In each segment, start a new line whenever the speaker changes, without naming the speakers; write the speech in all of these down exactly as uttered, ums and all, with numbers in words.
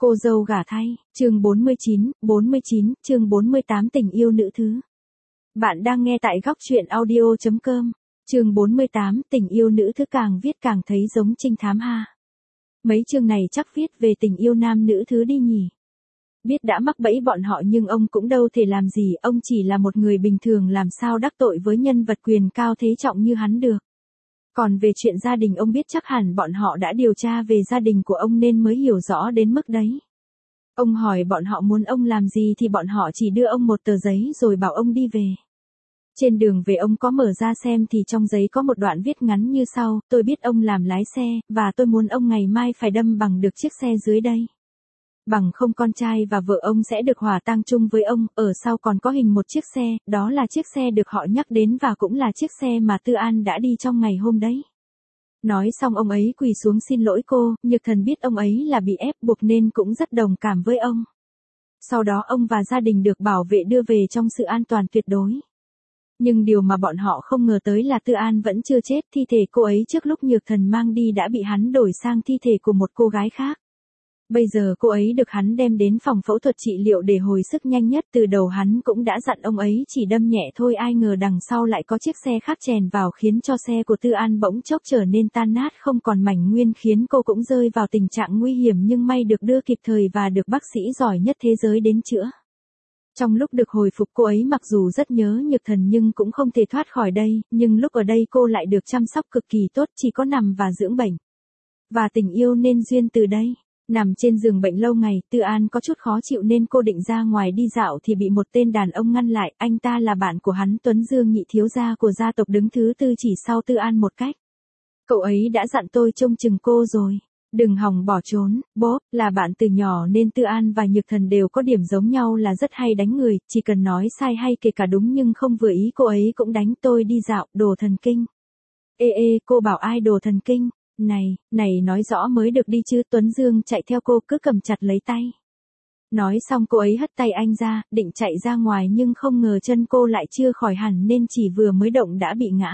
Cô dâu gả thay, chương bốn mươi chín, bốn mươi chín, chương bốn mươi tám tình yêu nữ thứ. Bạn đang nghe tại góc truyện audio chấm com, chương bốn mươi tám tình yêu nữ thứ càng viết càng thấy giống trinh thám ha. Mấy chương này chắc viết về tình yêu nam nữ thứ đi nhỉ. Biết đã mắc bẫy bọn họ nhưng ông cũng đâu thể làm gì, ông chỉ là một người bình thường làm sao đắc tội với nhân vật quyền cao thế trọng như hắn được. Còn về chuyện gia đình ông biết chắc hẳn bọn họ đã điều tra về gia đình của ông nên mới hiểu rõ đến mức đấy. Ông hỏi bọn họ muốn ông làm gì thì bọn họ chỉ đưa ông một tờ giấy rồi bảo ông đi về. Trên đường về ông có mở ra xem thì trong giấy có một đoạn viết ngắn như sau: tôi biết ông làm lái xe, và tôi muốn ông ngày mai phải đâm bằng được chiếc xe dưới đây. Bằng không con trai và vợ ông sẽ được hỏa tang chung với ông. Ở sau còn có hình một chiếc xe, đó là chiếc xe được họ nhắc đến và cũng là chiếc xe mà Tư An đã đi trong ngày hôm đấy. Nói xong ông ấy quỳ xuống xin lỗi cô, Nhược Thần biết ông ấy là bị ép buộc nên cũng rất đồng cảm với ông. Sau đó ông và gia đình được bảo vệ đưa về trong sự an toàn tuyệt đối. Nhưng điều mà bọn họ không ngờ tới là Tư An vẫn chưa chết, thi thể cô ấy trước lúc Nhược Thần mang đi đã bị hắn đổi sang thi thể của một cô gái khác. Bây giờ cô ấy được hắn đem đến phòng phẫu thuật trị liệu để hồi sức nhanh nhất. Từ đầu hắn cũng đã dặn ông ấy chỉ đâm nhẹ thôi, ai ngờ đằng sau lại có chiếc xe khác chèn vào khiến cho xe của Tư An bỗng chốc trở nên tan nát không còn mảnh nguyên, khiến cô cũng rơi vào tình trạng nguy hiểm nhưng may được đưa kịp thời và được bác sĩ giỏi nhất thế giới đến chữa. Trong lúc được hồi phục cô ấy mặc dù rất nhớ Nhược Thần nhưng cũng không thể thoát khỏi đây, nhưng lúc ở đây cô lại được chăm sóc cực kỳ tốt, chỉ có nằm và dưỡng bệnh. Và tình yêu nên duyên từ đây. Nằm trên giường bệnh lâu ngày, Tư An có chút khó chịu nên cô định ra ngoài đi dạo thì bị một tên đàn ông ngăn lại. Anh ta là bạn của hắn, Tuấn Dương, nhị thiếu gia của gia tộc đứng thứ tư chỉ sau Tư An một cách. Cậu ấy đã dặn tôi trông chừng cô rồi. Đừng hòng bỏ trốn. Bố, là bạn từ nhỏ nên Tư An và Nhược Thần đều có điểm giống nhau là rất hay đánh người, chỉ cần nói sai hay kể cả đúng nhưng không vừa ý cô ấy cũng đánh. Tôi đi dạo, đồ thần kinh. Ê ê, cô bảo ai đồ thần kinh? Này, này nói rõ mới được đi chứ. Tuấn Dương chạy theo cô cứ cầm chặt lấy tay. Nói xong cô ấy hất tay anh ra, định chạy ra ngoài nhưng không ngờ chân cô lại chưa khỏi hẳn nên chỉ vừa mới động đã bị ngã.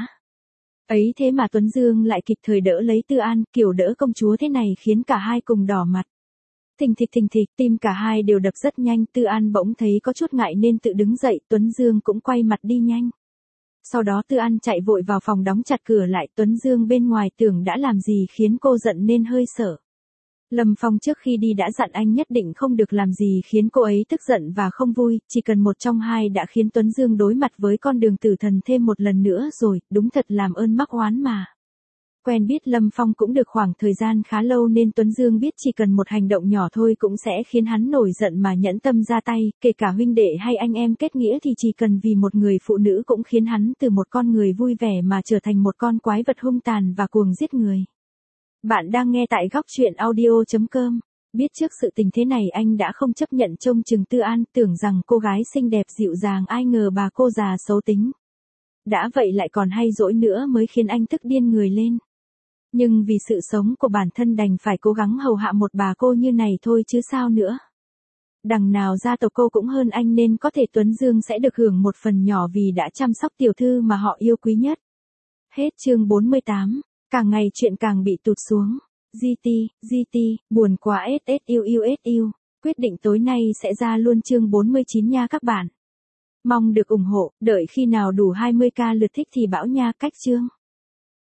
Ấy thế mà Tuấn Dương lại kịp thời đỡ lấy Tư An, kiểu đỡ công chúa thế này khiến cả hai cùng đỏ mặt. Thình thịch thình thịch, tim cả hai đều đập rất nhanh. Tư An bỗng thấy có chút ngại nên tự đứng dậy, Tuấn Dương cũng quay mặt đi nhanh. Sau đó Tư An chạy vội vào phòng đóng chặt cửa lại. Tuấn Dương bên ngoài tưởng đã làm gì khiến cô giận nên hơi sợ. Lâm Phong trước khi đi đã dặn anh nhất định không được làm gì khiến cô ấy tức giận và không vui, chỉ cần một trong hai đã khiến Tuấn Dương đối mặt với con đường tử thần thêm một lần nữa rồi, đúng thật làm ơn mắc oán mà. Quen biết Lâm Phong cũng được khoảng thời gian khá lâu nên Tuấn Dương biết chỉ cần một hành động nhỏ thôi cũng sẽ khiến hắn nổi giận mà nhẫn tâm ra tay, kể cả huynh đệ hay anh em kết nghĩa thì chỉ cần vì một người phụ nữ cũng khiến hắn từ một con người vui vẻ mà trở thành một con quái vật hung tàn và cuồng giết người. Bạn đang nghe tại góc truyện audio chấm com. Biết trước sự tình thế này anh đã không chấp nhận trông chừng Tư An, tưởng rằng cô gái xinh đẹp dịu dàng, ai ngờ bà cô già xấu tính. Đã vậy lại còn hay dỗi nữa mới khiến anh tức điên người lên. Nhưng vì sự sống của bản thân đành phải cố gắng hầu hạ một bà cô như này thôi chứ sao nữa. Đằng nào gia tộc cô cũng hơn anh nên có thể Tuấn Dương sẽ được hưởng một phần nhỏ vì đã chăm sóc tiểu thư mà họ yêu quý nhất. Hết chương bốn mươi tám. Càng ngày chuyện càng bị tụt xuống. giê tê, giê tê, buồn quá ét ét u u ét u. Quyết định tối nay sẽ ra luôn chương bốn mươi chín nha các bạn. Mong được ủng hộ, đợi khi nào đủ hai mươi k lượt thích thì bảo nha. Cách chương.